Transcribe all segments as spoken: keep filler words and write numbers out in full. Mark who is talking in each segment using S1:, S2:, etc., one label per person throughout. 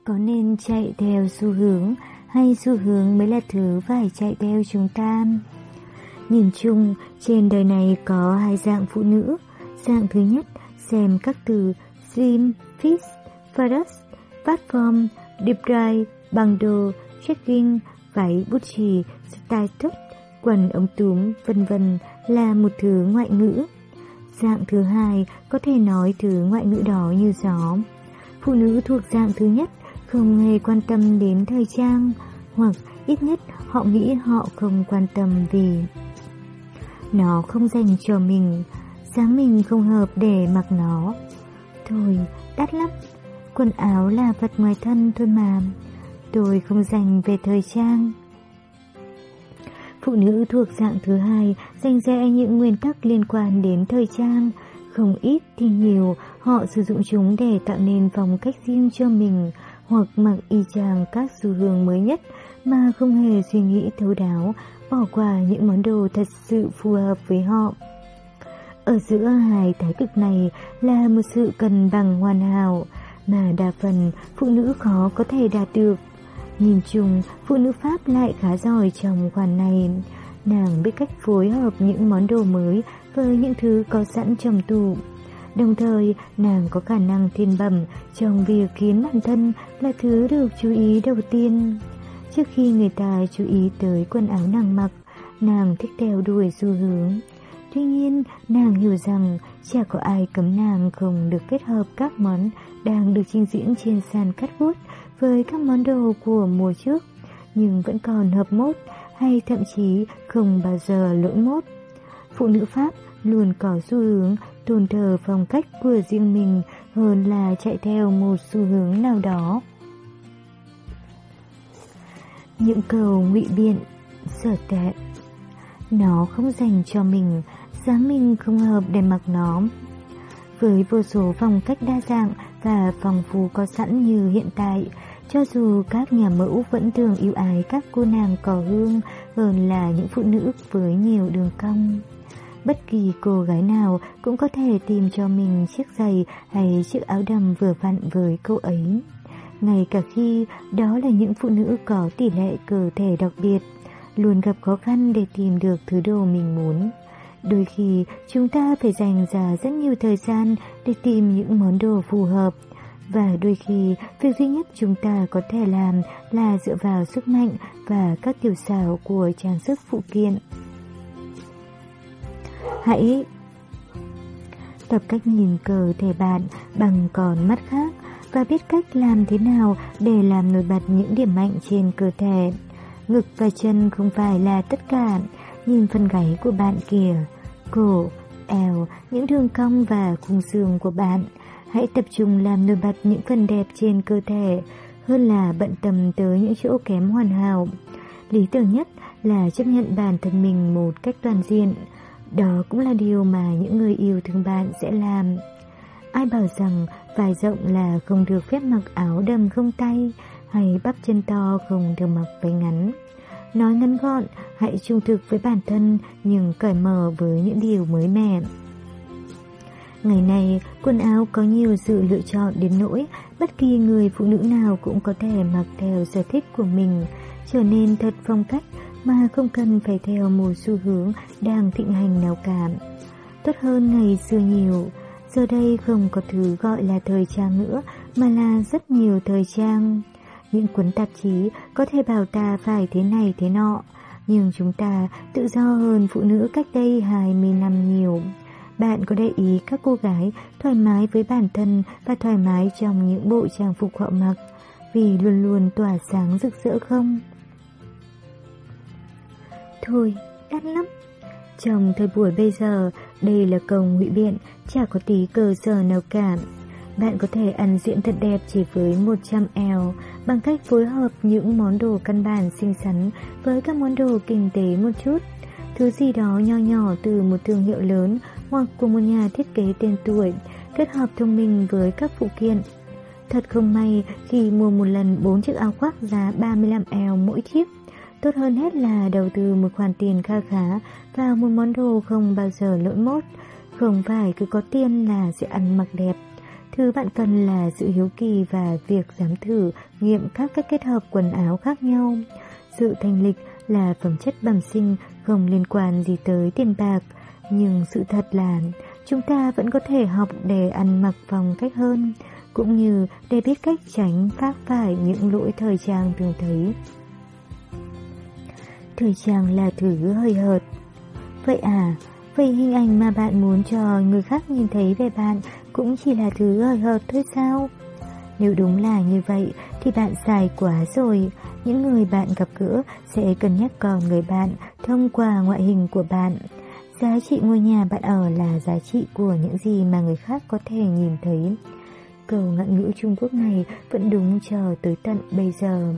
S1: Có nên chạy theo xu hướng hay xu hướng mới là thứ phải chạy theo chúng ta? Nhìn chung, trên đời này có hai dạng phụ nữ. Dạng thứ nhất, xem các từ slim, fit, fast, fast form, deep dry, bằng đồ, checking, váy bút chì, style tốt, quần ống túm, vân vân là một thứ ngoại ngữ. Dạng thứ hai có thể nói thứ ngoại ngữ đó như gió. Phụ nữ thuộc dạng thứ nhất không hề quan tâm đến thời trang, hoặc ít nhất họ nghĩ họ không quan tâm vì nó không dành cho mình, dáng mình không hợp để mặc nó. Thôi, đắt lắm, quần áo là vật ngoài thân thôi mà, tôi không dành về thời trang. Phụ nữ thuộc dạng thứ hai dành rẽ những nguyên tắc liên quan đến thời trang, không ít thì nhiều, họ sử dụng chúng để tạo nên phong cách riêng cho mình, hoặc mặc y chang các xu hướng mới nhất mà không hề suy nghĩ thấu đáo, bỏ qua những món đồ thật sự phù hợp với họ. Ở giữa hai thái cực này là một sự cân bằng hoàn hảo mà đa phần phụ nữ khó có thể đạt được. Nhìn chung, phụ nữ Pháp lại khá giỏi trong khoản này. Nàng biết cách phối hợp những món đồ mới với những thứ có sẵn trong tủ. Đồng thời, nàng có khả năng thiên bẩm trong việc khiến bản thân là thứ được chú ý đầu tiên. Trước khi người ta chú ý tới quần áo nàng mặc, nàng thích theo đuổi xu hướng. Tuy nhiên, nàng hiểu rằng chả có ai cấm nàng không được kết hợp các món đang được trình diễn trên sàn cắt vuốt với các món đồ của mùa trước, nhưng vẫn còn hợp mốt hay thậm chí không bao giờ lỗi mốt. Phụ nữ Pháp luôn có xu hướng tôn thờ phong cách của riêng mình hơn là chạy theo một xu hướng nào đó. Những câu ngụy biện, sở tệ. Nó không dành cho mình, dáng mình không hợp để mặc nó. Với vô số phong cách đa dạng và phong phú có sẵn như hiện tại, cho dù các nhà mẫu vẫn thường yêu ái các cô nàng cỏ hương hơn là những phụ nữ với nhiều đường cong. Bất kỳ cô gái nào cũng có thể tìm cho mình chiếc giày hay chiếc áo đầm vừa vặn với cô ấy. Ngay cả khi đó là những phụ nữ có tỷ lệ cơ thể đặc biệt, luôn gặp khó khăn để tìm được thứ đồ mình muốn. Đôi khi chúng ta phải dành ra rất nhiều thời gian để tìm những món đồ phù hợp, và đôi khi việc duy nhất chúng ta có thể làm là dựa vào sức mạnh và các tiểu xảo của trang sức phụ kiện. Hãy tập cách nhìn cơ thể bạn bằng con mắt khác và biết cách làm thế nào để làm nổi bật những điểm mạnh trên cơ thể. Ngực và chân không phải là tất cả, nhìn phần gáy của bạn kìa, cổ, eo, những đường cong và khung xương của bạn. Hãy tập trung làm nổi bật những phần đẹp trên cơ thể, hơn là bận tâm tới những chỗ kém hoàn hảo. Lý tưởng nhất là chấp nhận bản thân mình một cách toàn diện. Đó cũng là điều mà những người yêu thương bạn sẽ làm. Ai bảo rằng vai rộng là không được phép mặc áo đầm không tay, hay bắp chân to không được mặc váy ngắn. Nói ngắn gọn, hãy trung thực với bản thân nhưng cởi mở với những điều mới mẻ. Ngày nay, quần áo có nhiều sự lựa chọn đến nỗi bất kỳ người phụ nữ nào cũng có thể mặc theo sở thích của mình, trở nên thật phong cách mà không cần phải theo một xu hướng đang thịnh hành nào cả. Tốt hơn ngày xưa nhiều, giờ đây không có thứ gọi là thời trang nữa mà là rất nhiều thời trang. Những cuốn tạp chí có thể bảo ta phải thế này thế nọ, nhưng chúng ta tự do hơn phụ nữ cách đây hai mươi năm nhiều. Bạn có để ý các cô gái thoải mái với bản thân và thoải mái trong những bộ trang phục họ mặc, vì luôn luôn tỏa sáng rực rỡ không? Thôi, đắt lắm. Trong thời buổi bây giờ, đây là câu ngụy biện, chả có tí cơ sở nào cả. Bạn có thể ăn diện thật đẹp chỉ với một trăm eo bằng cách phối hợp những món đồ căn bản xinh xắn với các món đồ kinh tế một chút. Thứ gì đó nho nhỏ từ một thương hiệu lớn hoặc của một nhà thiết kế tên tuổi, kết hợp thông minh với các phụ kiện. Thật không may khi mua một lần bốn chiếc áo khoác giá ba mươi lăm eo mỗi chiếc. Tốt hơn hết là đầu tư một khoản tiền kha khá vào một món đồ không bao giờ lỗi mốt. Không phải cứ có tiền là sẽ ăn mặc đẹp. Thứ bạn cần là sự hiếu kỳ và việc dám thử nghiệm các cách kết hợp quần áo khác nhau. Sự thanh lịch là phẩm chất bẩm sinh, không liên quan gì tới tiền bạc. Nhưng sự thật là chúng ta vẫn có thể học để ăn mặc phong cách hơn, cũng như để biết cách tránh phác phải những lỗi thời trang thường thấy. Thời trang là thứ hời hợt. Vậy à, vậy hình ảnh mà bạn muốn cho người khác nhìn thấy về bạn cũng chỉ là thứ hời hợt thôi sao? Nếu đúng là như vậy thì bạn sai quá rồi. Những người bạn gặp gỡ sẽ cân nhắc con người bạn thông qua ngoại hình của bạn. Giá trị ngôi nhà bạn ở là giá trị của những gì mà người khác có thể nhìn thấy. Câu ngạn ngữ Trung Quốc này vẫn đúng cho tới tận bây giờ.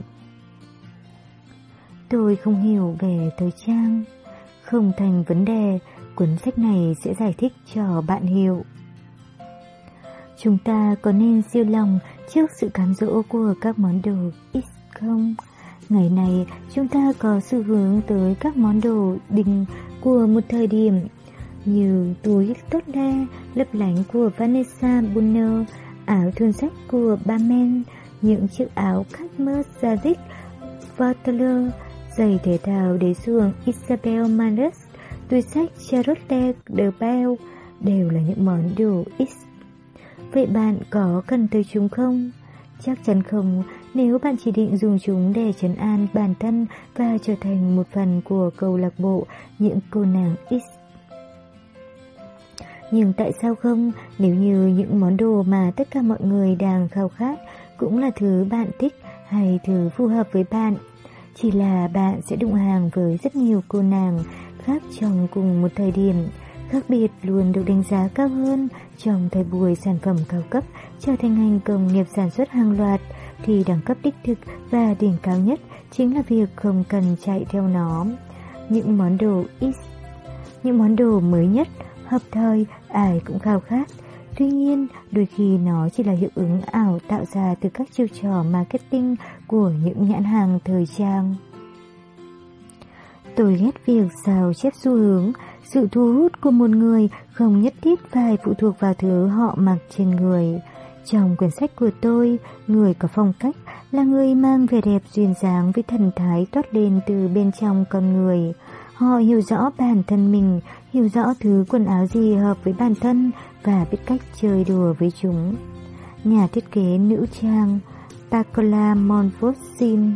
S1: Tôi không hiểu về thời trang. Không thành vấn đề, cuốn sách này sẽ giải thích cho bạn hiểu. Chúng ta có nên siêu lòng trước sự cám dỗ của các món đồ X không? Ngày nay, chúng ta có xu hướng tới các món đồ đỉnh của một thời điểm, như túi tốt đe, lấp lánh của Vanessa Brunner, áo thun sách của Balmain, những chiếc áo Cadmus Zadig Butler, giày thể thao đế xuồng Isabel Marant, túi sách Charlotte de Bell đều là những món đồ X. Vậy bạn có cần tới chúng không? Chắc chắn không, nếu bạn chỉ định dùng chúng để trấn an bản thân và trở thành một phần của câu lạc bộ những cô nàng X. Nhưng tại sao không, nếu như những món đồ mà tất cả mọi người đang khao khát cũng là thứ bạn thích hay thứ phù hợp với bạn? Chỉ là bạn sẽ đụng hàng với rất nhiều cô nàng khác trong cùng một thời điểm. Khác biệt luôn được đánh giá cao hơn trong thời buổi sản phẩm cao cấp trở thành ngành công nghiệp sản xuất hàng loạt, thì đẳng cấp đích thực và đỉnh cao nhất chính là việc không cần chạy theo nó. Những món đồ X, những món đồ mới nhất, hợp thời, ai cũng khao khát. Tuy nhiên, đôi khi nó chỉ là hiệu ứng ảo tạo ra từ các chiêu trò marketing của những nhãn hàng thời trang. Tôi ghét việc sao chép xu hướng. Sự thu hút của một người không nhất thiết phải phụ thuộc vào thứ họ mặc trên người. Trong quyển sách của tôi, người có phong cách là người mang vẻ đẹp duyên dáng với thần thái toát lên từ bên trong con người. Họ hiểu rõ bản thân mình, hiểu rõ thứ quần áo gì hợp với bản thân và biết cách chơi đùa với chúng. Nhà thiết kế nữ trang Pacola Monfort.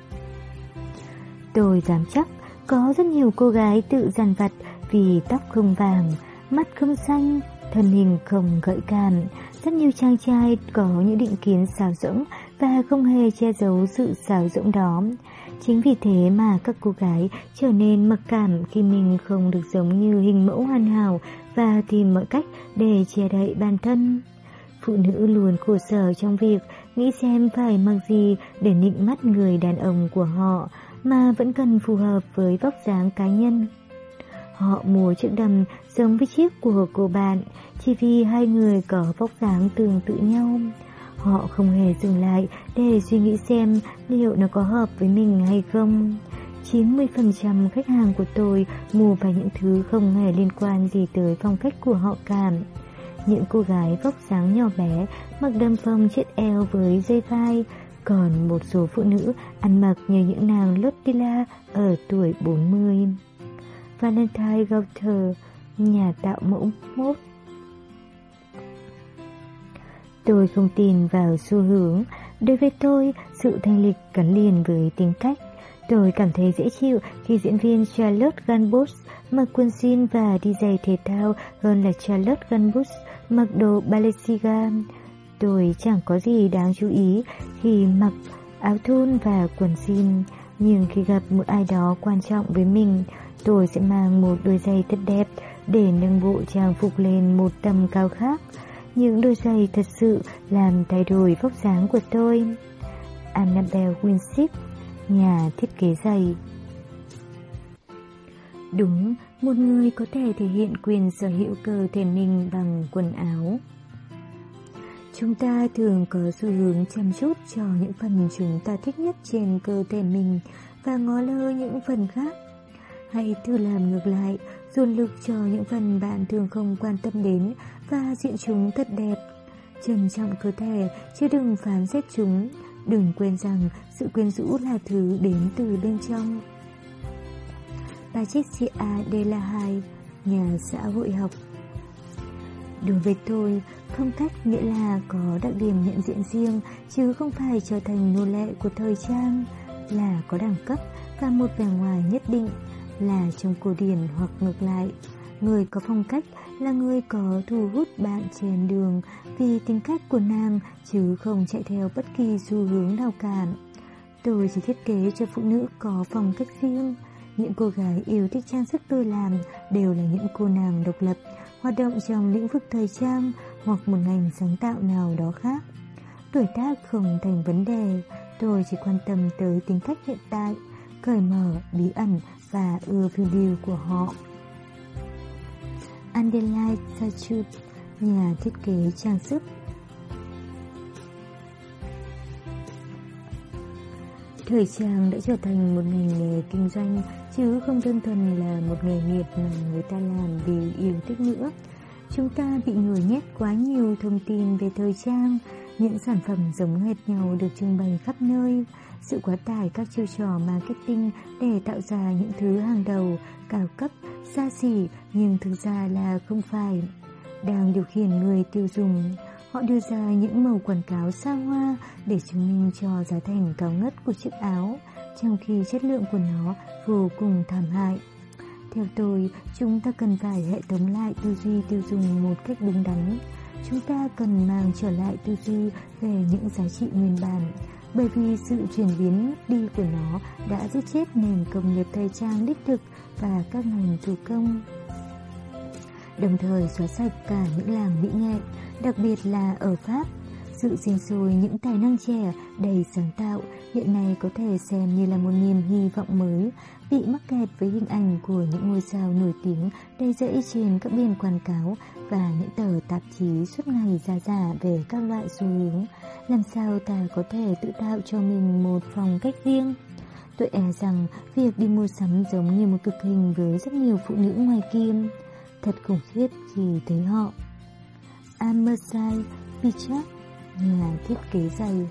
S1: Tôi dám chắc có rất nhiều cô gái tự dằn vặt vì tóc không vàng, mắt không xanh, thân hình không gợi cảm. Rất nhiều chàng trai có những định kiến sáo rỗng và không hề che giấu sự sáo rỗng đó. Chính vì thế mà các cô gái trở nên mặc cảm khi mình không được giống như hình mẫu hoàn hảo và tìm mọi cách để che đậy bản thân. Phụ nữ luôn khổ sở trong việc nghĩ xem phải mặc gì để nịnh mắt người đàn ông của họ mà vẫn cần phù hợp với vóc dáng cá nhân. Họ mua chiếc đầm giống với chiếc của cô bạn chỉ vì hai người có vóc dáng tương tự nhau. Họ không hề dừng lại để suy nghĩ xem liệu nó có hợp với mình hay không. chín mươi phần trăm khách hàng của tôi mua phải những thứ không hề liên quan gì tới phong cách của họ cả. Những cô gái vóc dáng nhỏ bé mặc đầm phông chiếc eo với dây vai, còn một số phụ nữ ăn mặc như những nàng Lottila ở tuổi bốn mươi. Valentine Gautier, nhà tạo mẫu mốt. Tôi không tin vào xu hướng. Đối với tôi, sự thanh lịch gắn liền với tính cách. Tôi cảm thấy dễ chịu khi diễn viên Charlotte Gainsbourg mặc quần jean và đi giày thể thao hơn là Charlotte Gainsbourg mặc đồ Balenciaga. Tôi chẳng có gì đáng chú ý khi mặc áo thun và quần jean, nhưng khi gặp một ai đó quan trọng với mình, tôi sẽ mang một đôi giày thật đẹp để nâng bộ trang phục lên một tầm cao khác. Những đôi giày thật sự làm thay đổi vóc dáng của tôi. Annabelle Winship, nhà thiết kế giày. Đúng, một người có thể thể hiện quyền sở hữu cơ thể mình bằng quần áo. Chúng ta thường có xu hướng chăm chút cho những phần chúng ta thích nhất trên cơ thể mình và ngó lơ những phần khác. Hãy thử làm ngược lại, dồn lực cho những phần bạn thường không quan tâm đến và diện chúng thật đẹp. trân trọng cơ thể chứ đừng phán xét chúng. Đừng quên rằng sự quyến rũ là thứ đến từ bên trong. Patricia Delahai, nhà xã hội học. Đối với tôi, phong cách nghĩa là có đặc điểm nhận diện riêng, chứ không phải trở thành nô lệ của thời trang, là có đẳng cấp và một vẻ ngoài nhất định, là trong cổ điển hoặc ngược lại. Người có phong cách là người có thu hút bạn trên đường vì tính cách của nàng, chứ không chạy theo bất kỳ xu hướng nào cả. Tôi chỉ thiết kế cho phụ nữ có phong cách riêng. Những cô gái yêu thích trang sức tôi làm đều là những cô nàng độc lập, hoạt động trong lĩnh vực thời trang hoặc một ngành sáng tạo nào đó khác. Tuổi tác không thành vấn đề, tôi chỉ quan tâm tới tính cách hiện tại, cởi mở, bí ẩn và ưa phiêu lưu của họ. Adelaide Sachut, nhà thiết kế trang sức. Thời trang đã trở thành một ngành nghề kinh doanh, chứ không đơn thuần là một nghề nghiệp mà người ta làm vì yêu thích nữa. Chúng ta bị nhồi nhét quá nhiều thông tin về thời trang, những sản phẩm giống hệt nhau được trưng bày khắp nơi, sự quá tải các chiêu trò marketing để tạo ra những thứ hàng đầu, cao cấp, xa xỉ nhưng thực ra là không phải, đang điều khiển người tiêu dùng. Họ đưa ra những màu quảng cáo xa hoa để chứng minh cho giá thành cao ngất của chiếc áo, trong khi chất lượng của nó vô cùng thảm hại. Theo tôi, chúng ta cần phải hệ thống lại tư duy tiêu dùng một cách đúng đắn. Chúng ta cần mang trở lại tư duy về những giá trị nguyên bản, bởi vì sự chuyển biến đi của nó đã giết chết nền công nghiệp thời trang đích thực và các ngành thủ công, đồng thời xóa sạch cả những làng mỹ nghệ, đặc biệt là ở Pháp. Sự sinh sôi những tài năng trẻ đầy sáng tạo hiện nay có thể xem như là một niềm hy vọng mới, bị mắc kẹt với hình ảnh của những ngôi sao nổi tiếng đầy rẫy trên các biển quảng cáo và những tờ tạp chí suốt ngày ra giả về các loại xu hướng. Làm sao ta có thể tự tạo cho mình một phong cách riêng? Tôi e rằng việc đi mua sắm giống như một cực hình với rất nhiều phụ nữ ngoài kia. Thật khủng khiếp khi thấy họ. Amersai Pichat, nhà thiết kế giày.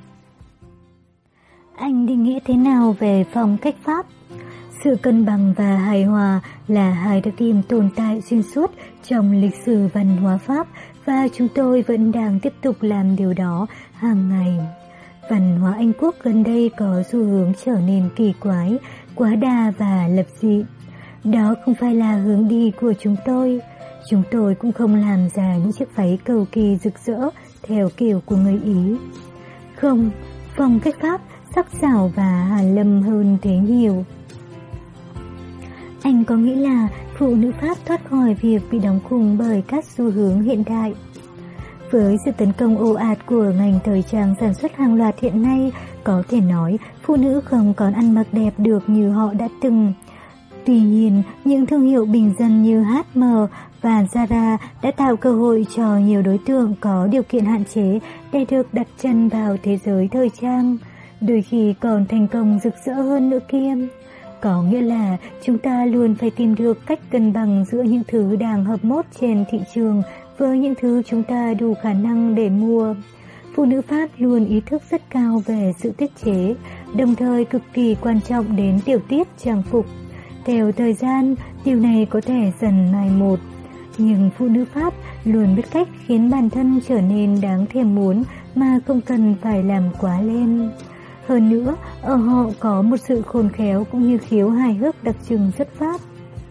S1: Anh định nghĩa thế nào về phong cách Pháp? Sự cân bằng và hài hòa là hai đặc điểm tồn tại xuyên suốt trong lịch sử văn hóa Pháp, và chúng tôi vẫn đang tiếp tục làm điều đó hàng ngày. Văn hóa Anh Quốc gần đây có xu hướng trở nên kỳ quái, quá đà và lập dị. Đó không phải là hướng đi của chúng tôi. Chúng tôi cũng không làm ra những chiếc váy cầu kỳ rực rỡ theo kiểu của người Ý. Không, phong cách Pháp sắc sảo và hàn lâm hơn thế nhiều. Anh có nghĩ là phụ nữ Pháp thoát khỏi việc bị đóng khung bởi các xu hướng hiện đại? Với sự tấn công ồ ạt của ngành thời trang sản xuất hàng loạt hiện nay, có thể nói phụ nữ không còn ăn mặc đẹp được như họ đã từng. Tuy nhiên, những thương hiệu bình dân như hát em và Zara đã tạo cơ hội cho nhiều đối tượng có điều kiện hạn chế để được đặt chân vào thế giới thời trang, đôi khi còn thành công rực rỡ hơn nữa kia. Có nghĩa là chúng ta luôn phải tìm được cách cân bằng giữa những thứ đang hợp mốt trên thị trường với những thứ chúng ta đủ khả năng để mua. Phụ nữ Pháp luôn ý thức rất cao về sự tiết chế, đồng thời cực kỳ quan trọng đến tiểu tiết trang phục. Theo thời gian, điều này có thể dần mai một, nhưng phụ nữ Pháp luôn biết cách khiến bản thân trở nên đáng thèm muốn mà không cần phải làm quá lên. Hơn nữa, ở họ có một sự khôn khéo cũng như khiếu hài hước đặc trưng rất Pháp.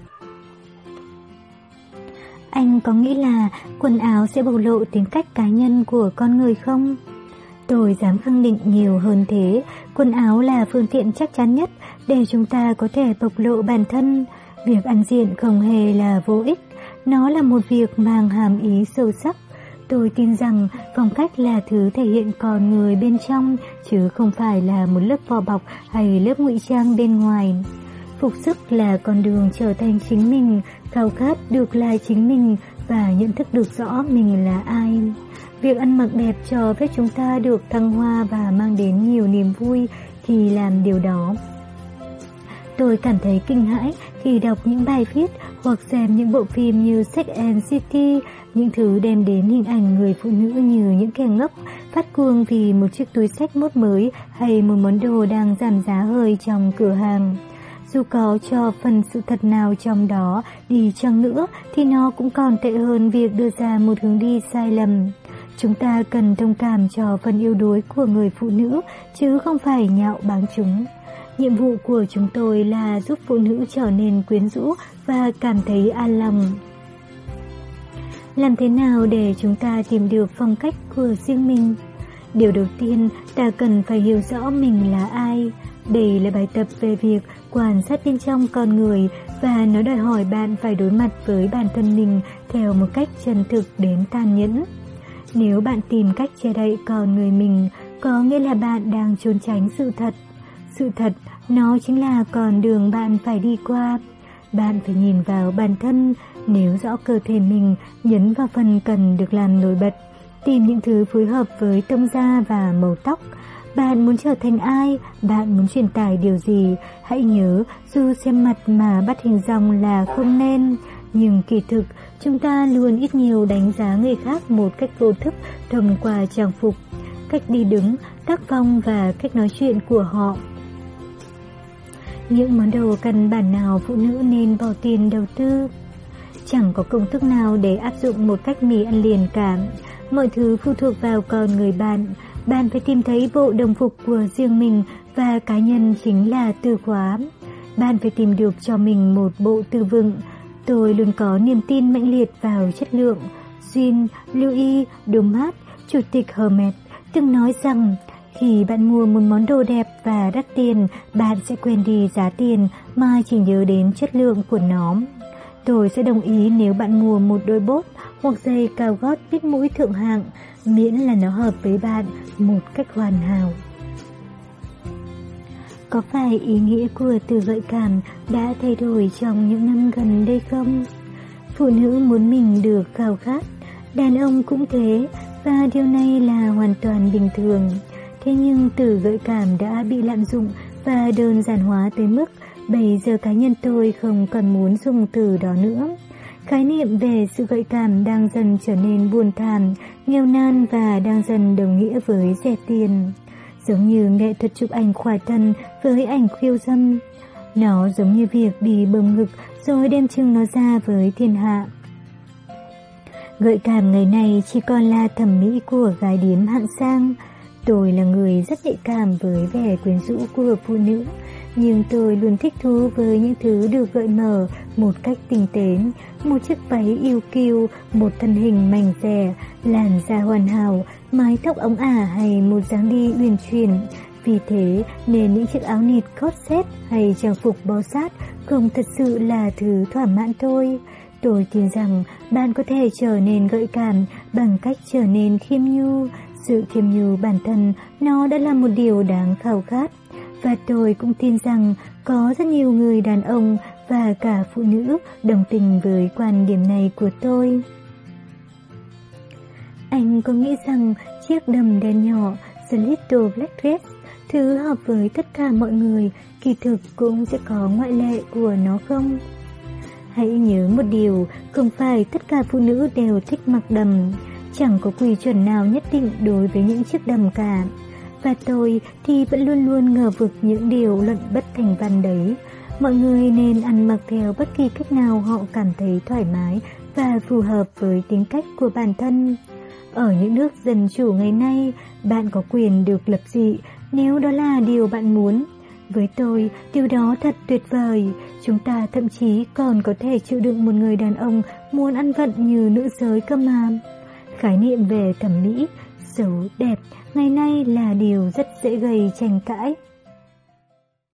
S1: Anh có nghĩ là quần áo sẽ bộc lộ tính cách cá nhân của con người không? Tôi dám khẳng định nhiều hơn thế, quần áo là phương tiện chắc chắn nhất để chúng ta có thể bộc lộ bản thân. Việc ăn diện không hề là vô ích, nó là một việc mang hàm ý sâu sắc. Tôi tin rằng phong cách là thứ thể hiện con người bên trong, chứ không phải là một lớp vỏ bọc hay lớp ngụy trang bên ngoài. Phục sức là con đường trở thành chính mình, khao khát được là chính mình và nhận thức được rõ mình là ai. Việc ăn mặc đẹp cho phép chúng ta được thăng hoa và mang đến nhiều niềm vui khi làm điều đó. Tôi cảm thấy kinh hãi khi đọc những bài viết hoặc xem những bộ phim như Sex and City Những thứ đem đến hình ảnh người phụ nữ như những kẻ ngốc, phát cuồng vì một chiếc túi xách mốt mới hay một món đồ đang giảm giá hơi trong cửa hàng. Dù có cho phần sự thật nào trong đó đi chăng nữa thì nó cũng còn tệ hơn việc đưa ra một hướng đi sai lầm. Chúng ta cần thông cảm cho phần yếu đuối của người phụ nữ chứ không phải nhạo báng chúng. Nhiệm vụ của chúng tôi là giúp phụ nữ trở nên quyến rũ và cảm thấy an lòng. Làm thế nào để chúng ta tìm được phong cách của riêng mình? Điều đầu tiên, ta cần phải hiểu rõ mình là ai. Đây là bài tập về việc quan sát bên trong con người và nó đòi hỏi bạn phải đối mặt với bản thân mình theo một cách chân thực đến tàn nhẫn. Nếu bạn tìm cách che đậy con người mình, có nghĩa là bạn đang trốn tránh sự thật. Sự thật, nó chính là con đường bạn phải đi qua. Bạn phải nhìn vào bản thân, nếu rõ cơ thể mình, nhấn vào phần cần được làm nổi bật, tìm những thứ phối hợp với tông da và màu tóc. Bạn muốn trở thành ai? Bạn muốn truyền tải điều gì? Hãy nhớ, dù xem mặt mà bắt hình dong là không nên, nhưng kỳ thực, chúng ta luôn ít nhiều đánh giá người khác một cách vô thức thông qua trang phục, cách đi đứng, tác phong và cách nói chuyện của họ. Những món đồ căn bản nào phụ nữ nên bỏ tiền đầu tư? Chẳng có công thức nào để áp dụng một cách mì ăn liền cả. Mọi thứ phụ thuộc vào con người bạn. Bạn phải tìm thấy bộ đồng phục của riêng mình và cá nhân chính là từ khóa. Bạn phải tìm được cho mình một bộ từ vựng. Tôi luôn có niềm tin mãnh liệt vào chất lượng. Jean Louis Dumas, chủ tịch Hermès, từng nói rằng khi bạn mua một món đồ đẹp và đắt tiền, bạn sẽ quên đi giá tiền mà chỉ nhớ đến chất lượng của nó. Tôi sẽ đồng ý nếu bạn mua một đôi bốt hoặc giày cao gót bít mũi thượng hạng, miễn là nó hợp với bạn một cách hoàn hảo. Có phải ý nghĩa của từ gợi cảm đã thay đổi trong những năm gần đây không? Phụ nữ muốn mình được khao khát, đàn ông cũng thế, và điều này là hoàn toàn bình thường. Thế nhưng từ gợi cảm đã bị lạm dụng và đơn giản hóa tới mức bây giờ cá nhân tôi không còn muốn dùng từ đó nữa. Khái niệm về sự gợi cảm đang dần trở nên buồn thảm, nghèo nàn và đang dần đồng nghĩa với rẻ tiền. Giống như nghệ thuật chụp ảnh khỏa thân với ảnh khiêu dâm. Nó giống như việc đi bơm ngực rồi đem trưng nó ra với thiên hạ. Gợi cảm ngày nay chỉ còn là thẩm mỹ của gái điếm hạng sang. Tôi là người rất nhạy cảm với vẻ quyến rũ của phụ nữ, nhưng tôi luôn thích thú với những thứ được gợi mở một cách tinh tế. Một chiếc váy yêu kiêu, một thân hình mảnh dẻ, làn da hoàn hảo, mái tóc óng ả hay một dáng đi uyển chuyển. Vì thế nên những chiếc áo nịt corset hay trang phục bó sát không thật sự là thứ thỏa mãn tôi. Tôi tin rằng bạn có thể trở nên gợi cảm bằng cách trở nên khiêm nhu. Sự khiêm nhu bản thân nó đã là một điều đáng khao khát. Và tôi cũng tin rằng có rất nhiều người đàn ông và cả phụ nữ đồng tình với quan điểm này của tôi. Anh có nghĩ rằng chiếc đầm đen nhỏ, The Little Black Dress, thứ hợp với tất cả mọi người, kỳ thực cũng sẽ có ngoại lệ của nó không? Hãy nhớ một điều, không phải tất cả phụ nữ đều thích mặc đầm. Chẳng có quy chuẩn nào nhất định đối với những chiếc đầm cả. Và tôi thì vẫn luôn luôn ngờ vực những điều luận bất thành văn đấy. Mọi người nên ăn mặc theo bất kỳ cách nào họ cảm thấy thoải mái và phù hợp với tính cách của bản thân. Ở những nước dân chủ ngày nay, bạn có quyền được lập dị nếu đó là điều bạn muốn. Với tôi, điều đó thật tuyệt vời. Chúng ta thậm chí còn có thể chịu đựng một người đàn ông muốn ăn vận như nữ giới cơ mà. Khái niệm về thẩm mỹ, xấu, đẹp ngày nay là điều rất dễ gây tranh cãi.